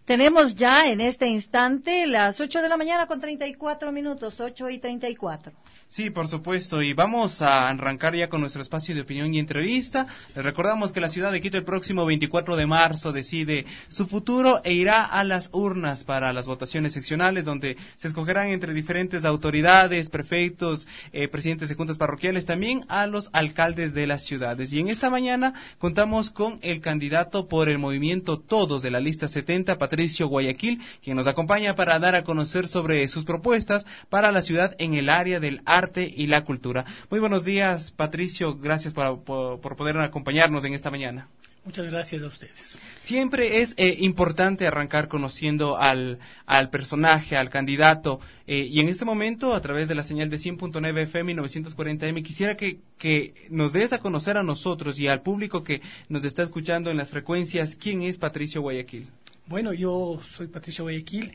Tenemos ya en este instante las 8 de la mañana con 34 minutos, 8:34. Sí, por supuesto, y vamos a arrancar ya con nuestro espacio de opinión y entrevista. Les recordamos que la ciudad de Quito el próximo 24 de marzo decide su futuro e irá a las urnas para las votaciones seccionales, donde se escogerán entre diferentes autoridades, prefectos, presidentes de juntas parroquiales, también a los alcaldes de las ciudades. Y en esta mañana contamos con el candidato por el movimiento Todos de la lista 70, Patricio Guayaquil, quien nos acompaña para dar a conocer sobre sus propuestas para la ciudad en el área del arte y la cultura. Muy buenos días, Patricio, gracias por poder acompañarnos en esta mañana. Muchas gracias a ustedes. Siempre es importante arrancar conociendo al personaje, al candidato, y en este momento, a través de la señal de 100.9 FM y 940M, quisiera que nos des a conocer a nosotros y al público que nos está escuchando en las frecuencias, ¿quién es Patricio Guayaquil? Bueno, yo soy Patricio Guayaquil,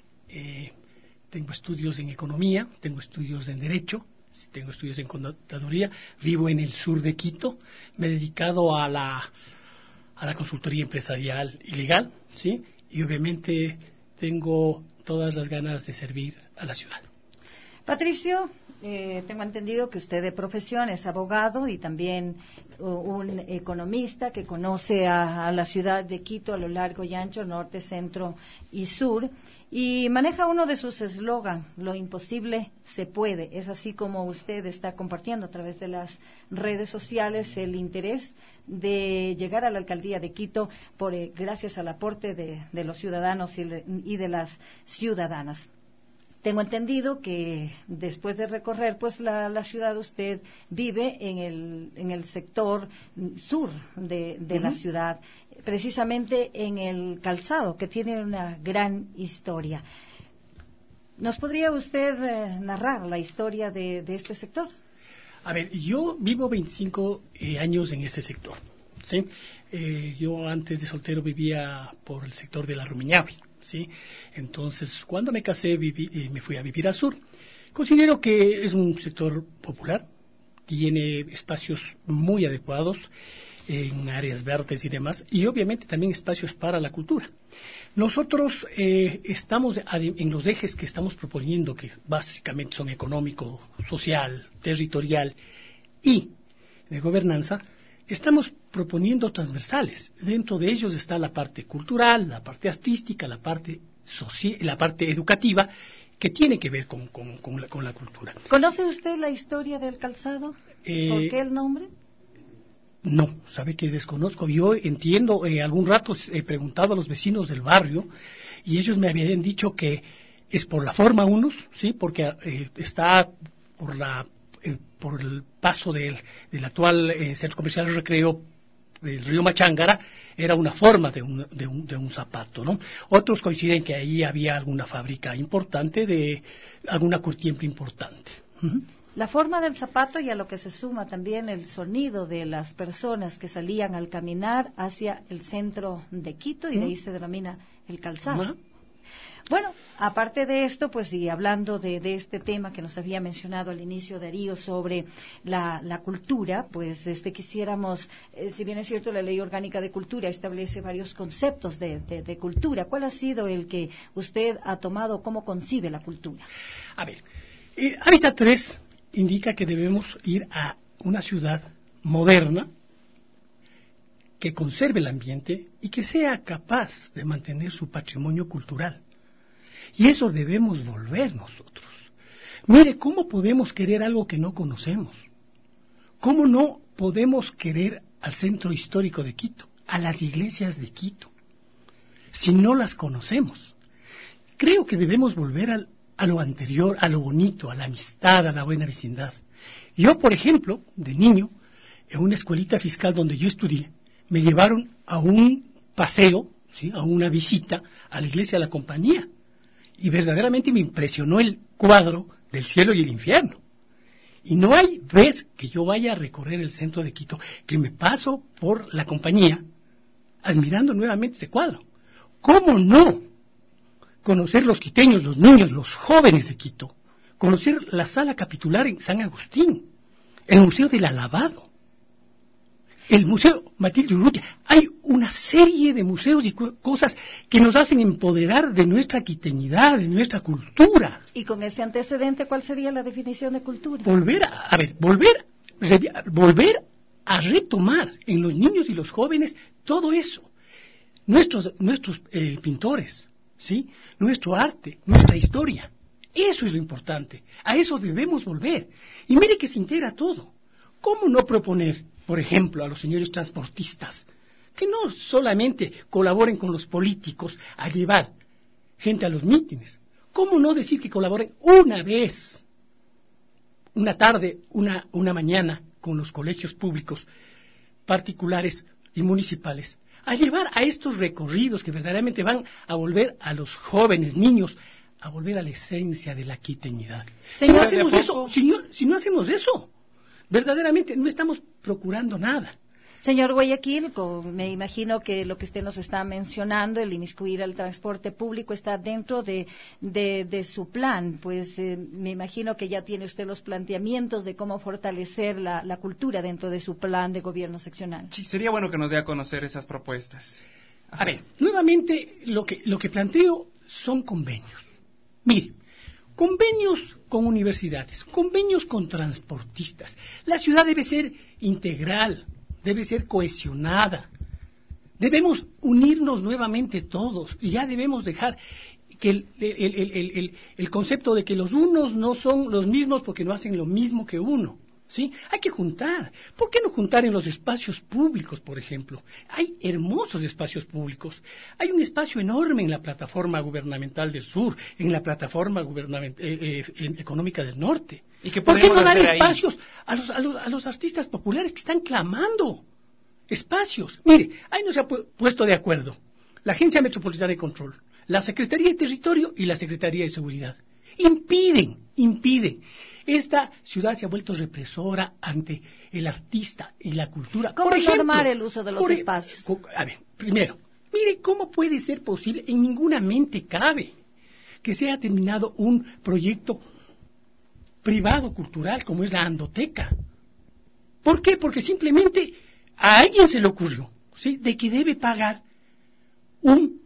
tengo estudios en economía, tengo estudios en derecho, tengo estudios en contaduría, vivo en el sur de Quito, me he dedicado a la consultoría empresarial y legal, ¿sí? Y obviamente tengo todas las ganas de servir a la ciudad. Patricio, tengo entendido que usted de profesión es abogado y también un economista que conoce a la ciudad de Quito a lo largo y ancho, norte, centro y sur, y maneja uno de sus eslogan, lo imposible se puede. Es así como usted está compartiendo a través de las redes sociales el interés de llegar a la alcaldía de Quito gracias al aporte de los ciudadanos y de las ciudadanas. Tengo entendido que después de recorrer pues la ciudad, usted vive en el sector sur de la ciudad, precisamente en el Calzado, que tiene una gran historia. ¿Nos podría usted narrar la historia de este sector? A ver, yo vivo 25 años en ese sector, ¿sí? Yo antes de soltero vivía por el sector de la Rumiñahui, ¿sí? Entonces, cuando me casé, me fui a vivir al sur. Considero que es un sector popular, tiene espacios muy adecuados en áreas verdes y demás, y obviamente también espacios para la cultura. Nosotros estamos en los ejes que estamos proponiendo, que básicamente son económico, social, territorial y de gobernanza. Estamos proponiendo transversales. Dentro de ellos está la parte cultural, la parte artística, la parte educativa, que tiene que ver con la cultura. ¿Conoce usted la historia del Calzado? ¿Por qué el nombre? No, sabe que desconozco. Yo entiendo, algún rato he preguntado a los vecinos del barrio y ellos me habían dicho que es por la forma unos, sí, porque está por el paso del actual centro comercial Recreo del río Machángara, era una forma de un zapato, ¿no? Otros coinciden que ahí había alguna fábrica importante, de alguna curtiembre importante. Uh-huh. La forma del zapato, y a lo que se suma también el sonido de las personas que salían al caminar hacia el centro de Quito, y de ahí se denomina el Calzado. Uh-huh. Bueno, aparte de esto, pues y hablando de este tema que nos había mencionado al inicio Darío sobre la cultura, pues quisiéramos, si bien es cierto la Ley Orgánica de Cultura establece varios conceptos de cultura, ¿cuál ha sido el que usted ha tomado, cómo concibe la cultura? A ver, Hábitat 3 indica que debemos ir a una ciudad moderna, que conserve el ambiente y que sea capaz de mantener su patrimonio cultural. Y eso debemos volver nosotros. Mire, ¿cómo podemos querer algo que no conocemos? ¿Cómo no podemos querer al centro histórico de Quito, a las iglesias de Quito, si no las conocemos? Creo que debemos volver a lo anterior, a lo bonito, a la amistad, a la buena vecindad. Yo, por ejemplo, de niño, en una escuelita fiscal donde yo estudié, me llevaron a un paseo, ¿sí?, a una visita a la iglesia de la Compañía. Y verdaderamente me impresionó el cuadro del cielo y el infierno. Y no hay vez que yo vaya a recorrer el centro de Quito que me paso por la Compañía admirando nuevamente ese cuadro. ¿Cómo no conocer los quiteños, los niños, los jóvenes de Quito? Conocer la sala capitular en San Agustín, el Museo del Alabado. el Museo Matilde Urrutia. Hay una serie de museos y cosas que nos hacen empoderar de nuestra quiteñidad, de nuestra cultura. Y con ese antecedente, ¿cuál sería la definición de cultura? Volver a retomar en los niños y los jóvenes todo eso. Nuestros pintores, ¿sí? Nuestro arte, nuestra historia. Eso es lo importante. A eso debemos volver. Y mire que se integra todo. ¿Cómo no proponer, por ejemplo, a los señores transportistas que no solamente colaboren con los políticos a llevar gente a los mítines? ¿Cómo no decir que colaboren una vez, una tarde, una mañana, con los colegios públicos, particulares y municipales, a llevar a estos recorridos que verdaderamente van a volver a los jóvenes, niños, a volver a la esencia de la quiteñidad? Si no hacemos eso, verdaderamente no estamos procurando nada. Señor Guayaquil, me imagino que lo que usted nos está mencionando, el inmiscuir al transporte público, está dentro de su plan. Pues me imagino que ya tiene usted los planteamientos de cómo fortalecer la cultura dentro de su plan de gobierno seccional. Sí, sería bueno que nos dé a conocer esas propuestas. A ver, nuevamente lo que planteo son convenios. Mire, convenios con universidades, convenios con transportistas. La ciudad debe ser integral, debe ser cohesionada. Debemos unirnos nuevamente todos y ya debemos dejar que el concepto de que los unos no son los mismos porque no hacen lo mismo que uno. ¿Sí? Hay que juntar. ¿Por qué no juntar en los espacios públicos, por ejemplo? Hay hermosos espacios públicos. Hay un espacio enorme en la plataforma gubernamental del sur, en la plataforma económica del norte. ¿Y qué ¿Por qué no dar ahí? espacios a los artistas populares que están clamando? Espacios. Mire, ahí no se ha puesto de acuerdo la Agencia Metropolitana de Control, la Secretaría de Territorio y la Secretaría de Seguridad. Impiden. Esta ciudad se ha vuelto represora ante el artista y la cultura. ¿Cómo normar el uso de los espacios? A ver, primero, mire cómo puede ser posible, en ninguna mente cabe que sea terminado un proyecto privado cultural como es la Andoteca. ¿Por qué? Porque simplemente a alguien se le ocurrió, ¿sí?, de que debe pagar un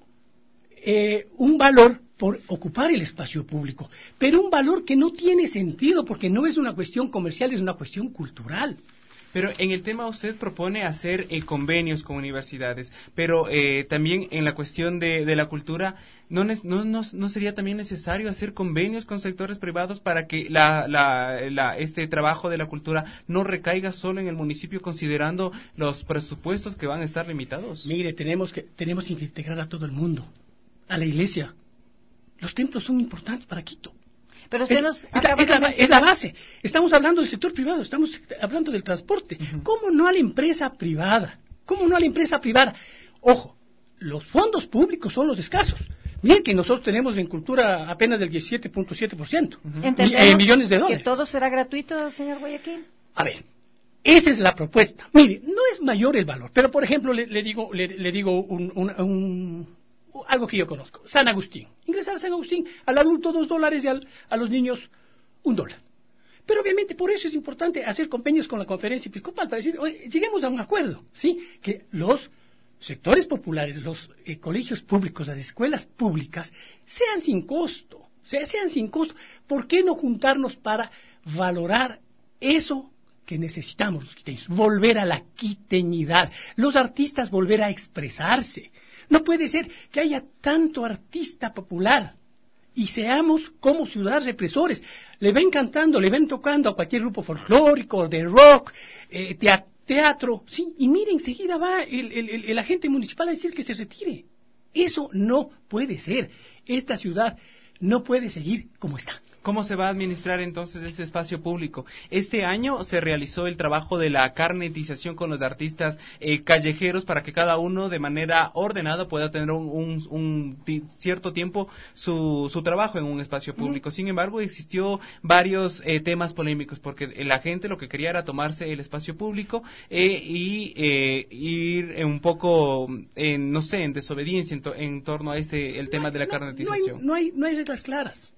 valor por ocupar el espacio público, pero un valor que no tiene sentido porque no es una cuestión comercial, es una cuestión cultural. Pero en el tema usted propone hacer convenios con universidades, pero también en la cuestión de la cultura, ¿no sería también necesario hacer convenios con sectores privados para que este trabajo de la cultura no recaiga solo en el municipio, considerando los presupuestos que van a estar limitados? Mire, tenemos que integrar a todo el mundo, a la iglesia. Los templos son importantes para Quito. Pero usted es la base. Estamos hablando del sector privado, estamos hablando del transporte. Uh-huh. ¿Cómo no a la empresa privada? Ojo, los fondos públicos son los escasos. Miren que nosotros tenemos en cultura apenas del 17.7%. ¿Entendemos millones de dólares. que todo será gratuito, señor Guayaquil? A ver, esa es la propuesta. Mire, no es mayor el valor, pero por ejemplo le digo algo que yo conozco, San Agustín. Ingresar a San Agustín, al adulto $2 y a los niños $1. Pero obviamente por eso es importante hacer convenios con la conferencia episcopal para decir, oye, lleguemos a un acuerdo, ¿sí? Que los sectores populares, los colegios públicos, las escuelas públicas, sean sin costo. ¿Por qué no juntarnos para valorar eso que necesitamos los quiteños? Volver a la quiteñidad, los artistas volver a expresarse. No puede ser que haya tanto artista popular y seamos como ciudadanos represores. Le ven cantando, le ven tocando a cualquier grupo folclórico, de rock, teatro, ¿sí? Y mire, enseguida va el agente municipal a decir que se retire. Eso no puede ser. Esta ciudad no puede seguir como está. ¿Cómo se va a administrar entonces ese espacio público? Este año se realizó el trabajo de la carnetización con los artistas callejeros para que cada uno de manera ordenada pueda tener un cierto tiempo su trabajo en un espacio público. Sin embargo, existió varios temas polémicos porque la gente lo que quería era tomarse el espacio público y ir un poco, en desobediencia en torno a el tema de la carnetización. No hay reglas claras.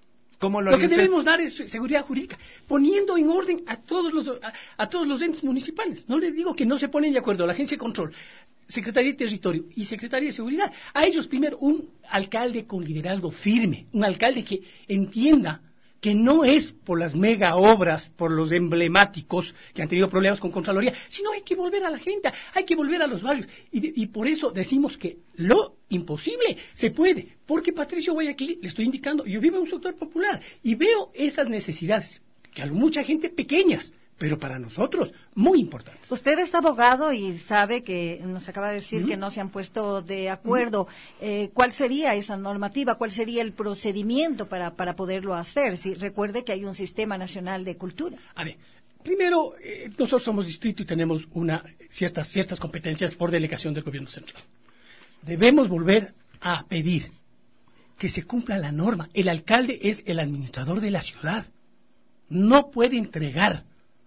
¿Cómo lo que debemos dar es seguridad jurídica, poniendo en orden a todos los entes municipales. No les digo que no se ponen de acuerdo la Agencia de Control, Secretaría de Territorio y Secretaría de Seguridad. A ellos primero un alcalde con liderazgo firme, un alcalde que entienda que no es por las mega obras, por los emblemáticos que han tenido problemas con Contraloría, sino hay que volver a la gente, hay que volver a los barrios. Y por eso decimos que lo imposible se puede, porque Patricio Guayaquil, le estoy indicando, yo vivo en un sector popular y veo esas necesidades, que a mucha gente pequeñas, pero para nosotros muy importantes. Usted es abogado y sabe que nos acaba de decir que no se han puesto de acuerdo. ¿Cuál sería esa normativa? ¿Cuál sería el procedimiento para poderlo hacer? Si recuerde que hay un Sistema Nacional de Cultura. A ver, primero, nosotros somos distrito y tenemos ciertas competencias por delegación del gobierno central. Debemos volver a pedir que se cumpla la norma. El alcalde es el administrador de la ciudad. No puede entregar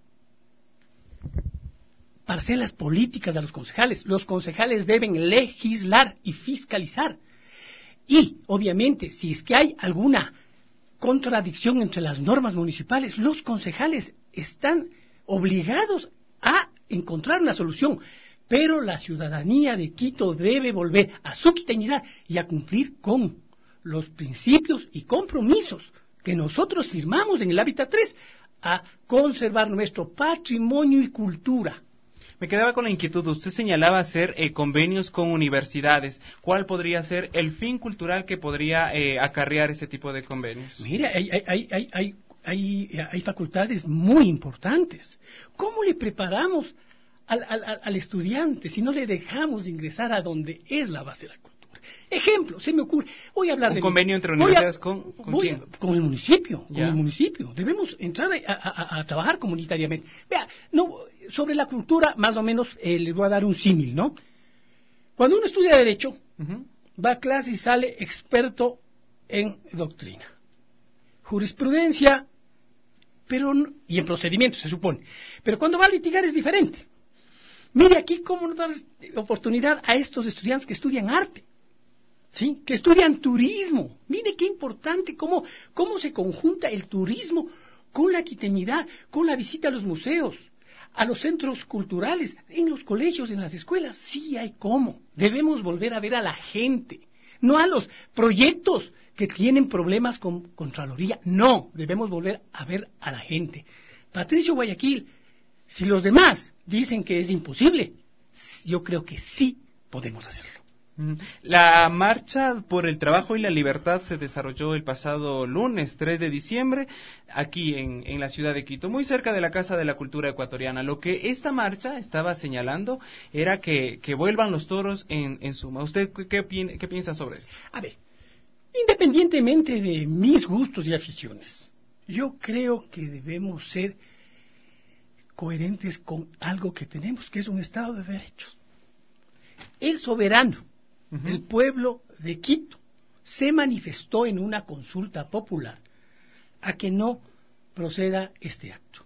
parcelas políticas a los concejales. Los concejales deben legislar y fiscalizar. Y, obviamente, si es que hay alguna contradicción entre las normas municipales, los concejales están obligados a encontrar una solución. Pero la ciudadanía de Quito debe volver a su quiteñidad y a cumplir con los principios y compromisos que nosotros firmamos en el Hábitat 3, a conservar nuestro patrimonio y cultura. Me quedaba con la inquietud. Usted señalaba hacer convenios con universidades. ¿Cuál podría ser el fin cultural que podría acarrear ese tipo de convenios? Mira, hay facultades muy importantes. ¿Cómo le preparamos al estudiante si no le dejamos ingresar a donde es la base de la cultura? Ejemplo, se me ocurre, voy a hablar de... ¿Un convenio entre universidades con quién? Con el municipio, con el municipio. Debemos entrar a trabajar comunitariamente. Vea, sobre la cultura, más o menos, le voy a dar un símil, ¿no? Cuando uno estudia Derecho, va a clase y sale experto en doctrina, jurisprudencia, y en procedimientos, se supone. Pero cuando va a litigar es diferente. Mire aquí cómo nos da oportunidad a estos estudiantes que estudian arte. ¿Sí? Que estudian turismo. Mire qué importante cómo se conjunta el turismo con la quiteñidad, con la visita a los museos, a los centros culturales, en los colegios, en las escuelas. Sí hay cómo. Debemos volver a ver a la gente, no a los proyectos que tienen problemas con Contraloría. No, debemos volver a ver a la gente. Patricio Guayaquil, si los demás dicen que es imposible, yo creo que sí podemos hacerlo. La marcha por el trabajo y la libertad se desarrolló el pasado lunes 3 de diciembre aquí en la ciudad de Quito, muy cerca de la Casa de la Cultura Ecuatoriana. Lo que esta marcha estaba señalando era que vuelvan los toros en suma. ¿Usted qué piensa sobre esto? A ver, independientemente de mis gustos y aficiones, yo creo que debemos ser coherentes con algo que tenemos, que es un Estado de derechos. El soberano, el pueblo de Quito, se manifestó en una consulta popular a que no proceda este acto.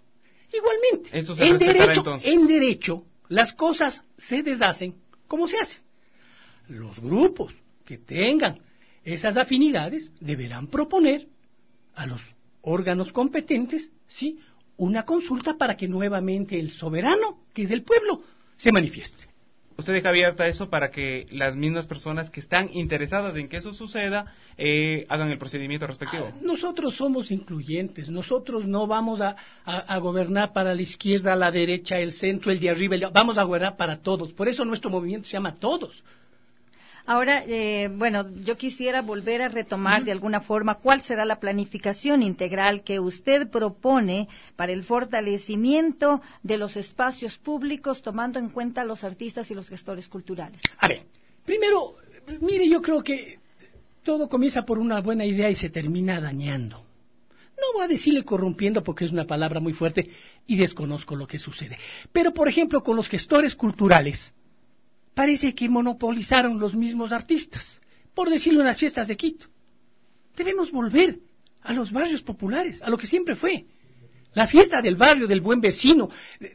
Igualmente, en derecho, las cosas se deshacen como se hacen. Los grupos que tengan esas afinidades deberán proponer a los órganos competentes, ¿sí?, una consulta para que nuevamente el soberano, que es el pueblo, se manifieste. ¿Usted deja abierta eso para que las mismas personas que están interesadas en que eso suceda hagan el procedimiento respectivo? Nosotros somos incluyentes, nosotros no vamos a gobernar para la izquierda, la derecha, el centro, el de arriba, vamos a gobernar para todos. Por eso nuestro movimiento se llama Todos. Ahora, yo quisiera volver a retomar de alguna forma cuál será la planificación integral que usted propone para el fortalecimiento de los espacios públicos, tomando en cuenta a los artistas y los gestores culturales. A ver, primero, mire, yo creo que todo comienza por una buena idea y se termina dañando. No voy a decirle corrompiendo porque es una palabra muy fuerte y desconozco lo que sucede. Pero, por ejemplo, con los gestores culturales, parece que monopolizaron los mismos artistas, por decirlo en las fiestas de Quito. Debemos volver a los barrios populares, a lo que siempre fue. la fiesta del barrio, del buen vecino,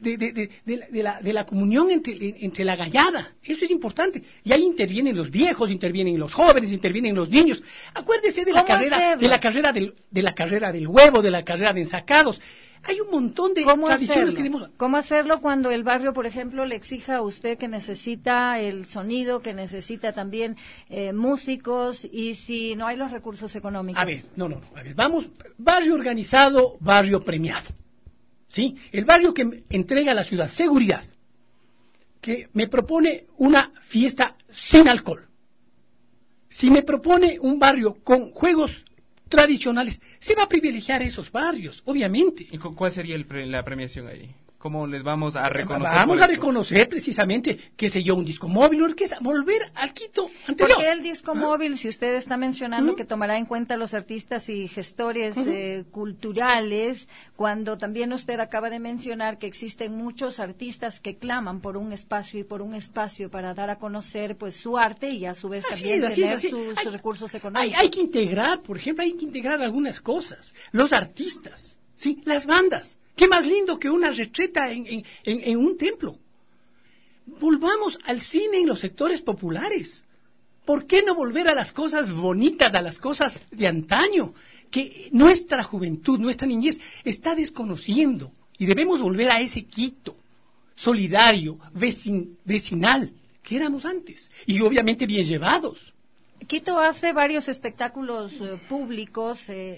de la comunión entre la gallada. Eso es importante. Y ahí intervienen los viejos, intervienen los jóvenes, intervienen los niños. Acuérdese de la carrera, de la carrera del huevo, de la carrera de ensacados. Hay un montón de tradiciones que debemos... ¿Cómo hacerlo cuando el barrio, por ejemplo, le exija a usted que necesita el sonido, que necesita también músicos, y si no hay los recursos económicos? A ver, vamos, barrio organizado, barrio premiado, ¿sí? El barrio que entrega a la ciudad seguridad, que me propone una fiesta sin alcohol. Si me propone un barrio con juegos tradicionales, se va a privilegiar esos barrios, obviamente. ¿Y cuál sería la premiación ahí? ¿Cómo les vamos a reconocer? Vamos a reconocer precisamente, qué sé yo, un disco móvil, una orquesta, volver al Quito anterior. ¿Por qué el disco móvil, si usted está mencionando que tomará en cuenta los artistas y gestores culturales, cuando también usted acaba de mencionar que existen muchos artistas que claman por un espacio y por un espacio para dar a conocer pues su arte y a su vez también tener sus recursos económicos? Hay que integrar, por ejemplo, algunas cosas. Los artistas, ¿sí? Las bandas. ¿Qué más lindo que una retreta en un templo? Volvamos al cine en los sectores populares. ¿Por qué no volver a las cosas bonitas, a las cosas de antaño, que nuestra juventud, nuestra niñez está desconociendo? Y debemos volver a ese Quito solidario, vecinal, que éramos antes. Y obviamente bien llevados. Quito hace varios espectáculos públicos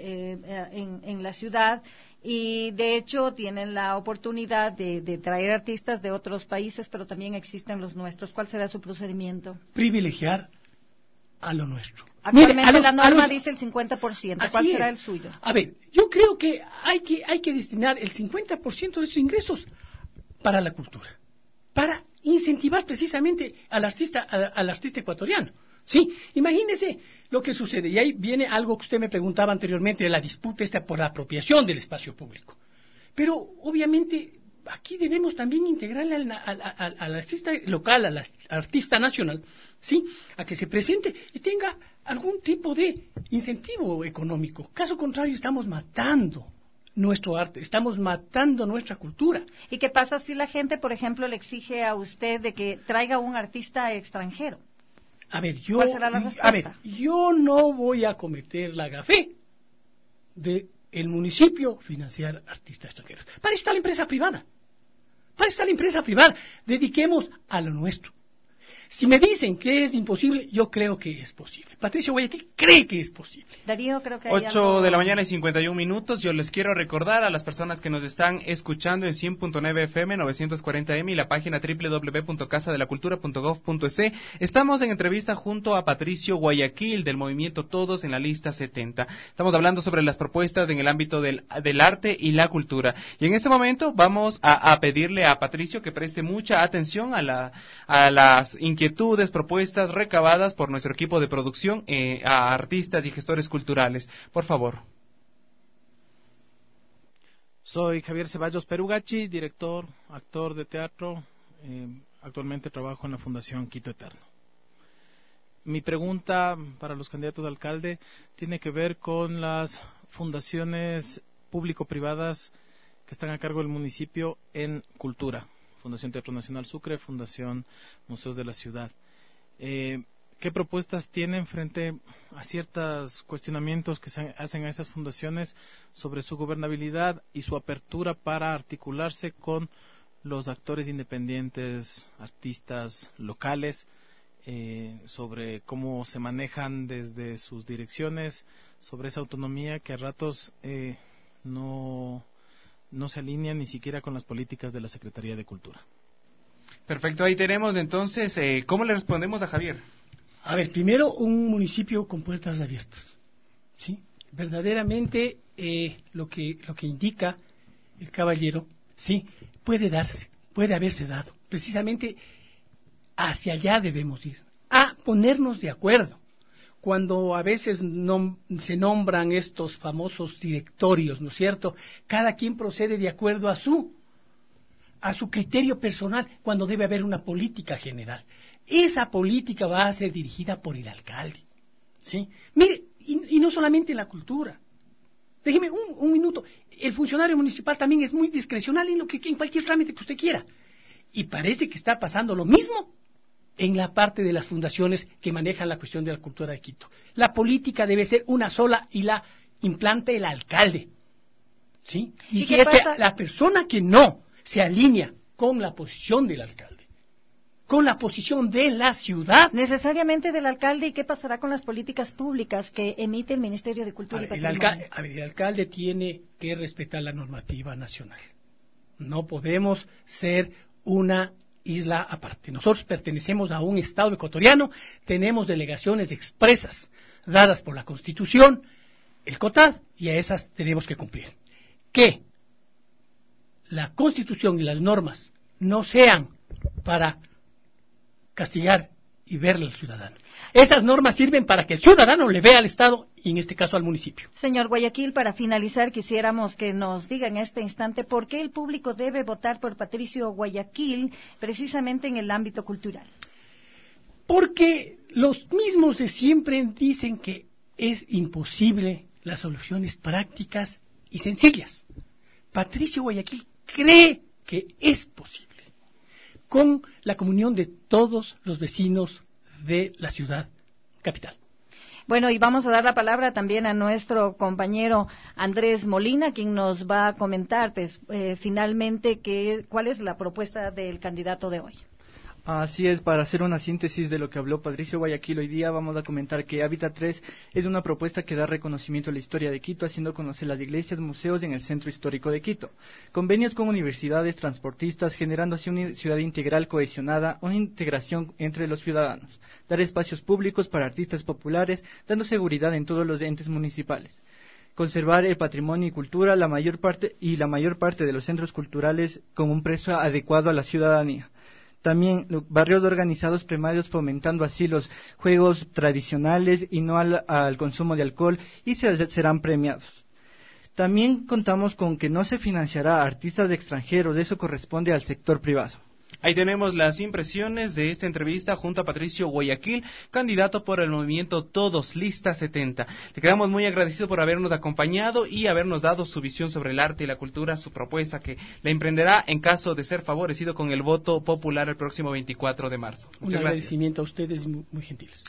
en la ciudad, y de hecho tienen la oportunidad de traer artistas de otros países, pero también existen los nuestros. ¿Cuál será su procedimiento? Privilegiar a lo nuestro. Actualmente la norma dice el 50%. ¿Cuál será el suyo? A ver, yo creo que hay que destinar el 50% de sus ingresos para la cultura, para incentivar precisamente al artista ecuatoriano. Sí, imagínese lo que sucede, y ahí viene algo que usted me preguntaba anteriormente, de la disputa por la apropiación del espacio público. Pero, obviamente, aquí debemos también integrarle al artista local, al artista nacional, ¿sí? A que se presente y tenga algún tipo de incentivo económico. Caso contrario, estamos matando nuestro arte, estamos matando nuestra cultura. ¿Y qué pasa si la gente, por ejemplo, le exige a usted de que traiga un artista extranjero? ¿Cuál será la respuesta? Yo no voy a cometer la gafé de el municipio financiar artistas extranjeros. Para eso está la empresa privada. Dediquemos a lo nuestro. Si me dicen que es imposible, yo creo que es posible. Patricio Guayaquil cree que es posible. Darío, creo que 8 de la mañana y 51 minutos. Yo les quiero recordar a las personas que nos están escuchando en 100.9 FM, 940M y la página www.casadelacultura.gov.es. Estamos en entrevista junto a Patricio Guayaquil del movimiento Todos en la Lista 70. Estamos hablando sobre las propuestas en el ámbito del arte y la cultura. Y en este momento vamos a pedirle a Patricio que preste mucha atención a las inquietudes, propuestas recabadas por nuestro equipo de producción a artistas y gestores culturales. Por favor. Soy Javier Ceballos Perugachi, director, actor de teatro. Actualmente trabajo en la Fundación Quito Eterno. Mi pregunta para los candidatos a alcalde tiene que ver con las fundaciones público-privadas que están a cargo del municipio en cultura. Fundación Teatro Nacional Sucre, Fundación Museos de la Ciudad. ¿Qué propuestas tienen frente a ciertos cuestionamientos que se hacen a esas fundaciones sobre su gobernabilidad y su apertura para articularse con los actores independientes, artistas locales, sobre cómo se manejan desde sus direcciones, sobre esa autonomía que a ratos no se alinea ni siquiera con las políticas de la Secretaría de Cultura? Perfecto, ahí tenemos entonces, ¿cómo le respondemos a Javier? A ver, primero, un municipio con puertas abiertas, ¿sí? Verdaderamente, lo que indica el caballero, sí, puede darse, puede haberse dado. Precisamente hacia allá debemos ir, a ponernos de acuerdo. Cuando a veces se nombran estos famosos directorios, ¿no es cierto? Cada quien procede de acuerdo a su criterio personal, cuando debe haber una política general. Esa política va a ser dirigida por el alcalde, ¿sí? Mire, y no solamente en la cultura, Déjeme un minuto. El funcionario municipal también es muy discrecional en cualquier trámite que usted quiera. Y parece que está pasando lo mismo en la parte de las fundaciones que manejan la cuestión de la cultura de Quito. La política debe ser una sola y la implante el alcalde. ¿Sí? Y si es que la persona que no se alinea con la posición del alcalde, con la posición de la ciudad. Necesariamente del alcalde, ¿y qué pasará con las políticas públicas que emite el Ministerio de Cultura y Patrimonio? El alcalde tiene que respetar la normativa nacional. No podemos ser una isla aparte. Nosotros pertenecemos a un Estado ecuatoriano, tenemos delegaciones expresas dadas por la Constitución, el COTAD, y a esas tenemos que cumplir. Que la Constitución y las normas no sean para castigar y verle al ciudadano. Esas normas sirven para que el ciudadano le vea al Estado y en este caso al municipio. Señor Guayaquil, para finalizar quisiéramos que nos diga en este instante por qué el público debe votar por Patricio Guayaquil precisamente en el ámbito cultural. Porque los mismos de siempre dicen que es imposible las soluciones prácticas y sencillas. Patricio Guayaquil cree que es posible, con la comunión de todos los vecinos de la ciudad capital. Bueno, y vamos a dar la palabra también a nuestro compañero Andrés Molina, quien nos va a comentar pues, finalmente cuál es la propuesta del candidato de hoy. Así es, para hacer una síntesis de lo que habló Patricio Guayaquil hoy día, vamos a comentar que Hábitat 3 es una propuesta que da reconocimiento a la historia de Quito, haciendo conocer las iglesias, museos en el centro histórico de Quito. Convenios con universidades, transportistas, generando así una ciudad integral cohesionada, una integración entre los ciudadanos. Dar espacios públicos para artistas populares, dando seguridad en todos los entes municipales. Conservar el patrimonio y cultura, la mayor parte de los centros culturales con un precio adecuado a la ciudadanía. También barrios organizados primarios, fomentando así los juegos tradicionales y no al consumo de alcohol, y serán premiados. También contamos con que no se financiará a artistas extranjeros, eso corresponde al sector privado. Ahí tenemos las impresiones de esta entrevista junto a Patricio Guayaquil, candidato por el movimiento Todos Lista 70. Le quedamos muy agradecidos por habernos acompañado y habernos dado su visión sobre el arte y la cultura, su propuesta que la emprenderá en caso de ser favorecido con el voto popular el próximo 24 de marzo. Un agradecimiento a ustedes muy gentiles.